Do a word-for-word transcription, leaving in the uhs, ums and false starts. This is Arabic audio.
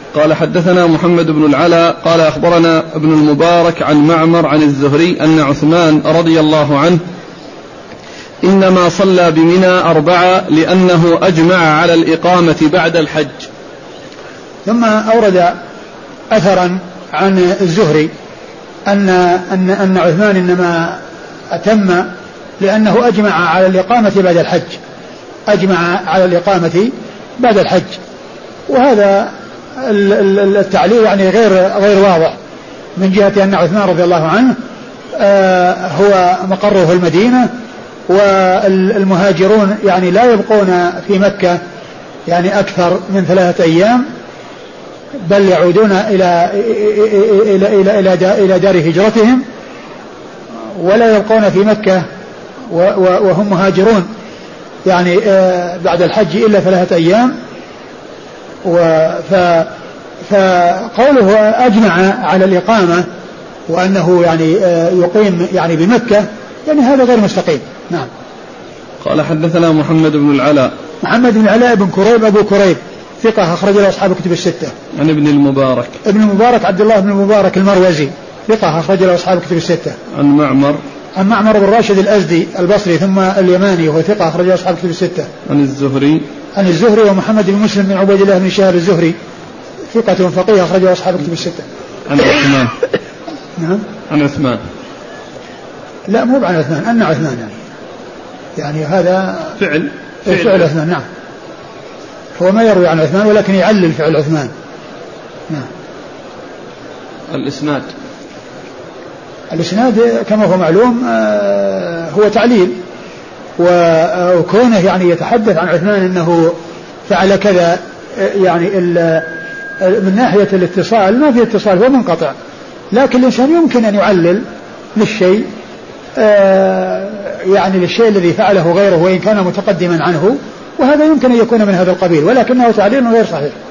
قال حدثنا محمد بن العلاء قال أخبرنا ابن المبارك عن معمر عن الزهري أن عثمان رضي الله عنه إنما صلى بمنى أربعة لأنه أجمع على الإقامة بعد الحج. ثم أورد أثرا عن الزهري أن, أن, أن عثمان إنما أتم لأنه أجمع على الإقامة بعد الحج أجمع على الإقامة بعد الحج. وهذا التعليل يعني غير غير واضح من جهة أن عثمان رضي الله عنه هو مقره في المدينة والمهاجرون يعني لا يبقون في مكة يعني أكثر من ثلاثة أيام بل يعودون إلى إلى إلى إلى إلى دار هجرتهم ولا يبقون في مكة وهم مهاجرون يعني بعد الحج إلا ثلاثة أيام. فقوله أجمع على الإقامة وأنه يعني يقيم يعني بمكة يعني هذا غير مستقيم. نعم. قال حدثنا محمد بن العلاء محمد بن العلاء بن كريب أبو كريب ثقة أخرج له أصحاب الكتب الستة. عن ابن المبارك ابن المبارك عبد الله بن المبارك المروزي ثقة أخرج له أصحاب الكتب الستة. عن معمر عن معمر بن راشد الأزدي البصري ثم اليماني وهو ثقة أخرج له أصحاب الكتب الستة. عن الزهري عن الزهري ومحمد بن مسلم بن عبيد الله بن شهاب الزهري ثقة فقيه أخرج له أصحاب الكتب الستة. عن عثمان نعم عن عثمان لا مو عن عثمان أن عثمان يعني يعني هذا فعل فعل, فعل عثمان. نعم هو ما يروي عن عثمان ولكن يعلل فعل عثمان. نعم. الإسناد الإسناد كما هو معلوم هو تعليل وكونه يعني يتحدث عن عثمان أنه فعل كذا يعني من ناحية الاتصال ما في اتصال هو منقطع لكن الإنسان يمكن أن يعلل للشيء يعني للشيء الذي فعله غيره وإن كان متقدما عنه وهذا يمكن أن يكون من هذا القبيل ولكنه تعليل غير صحيح.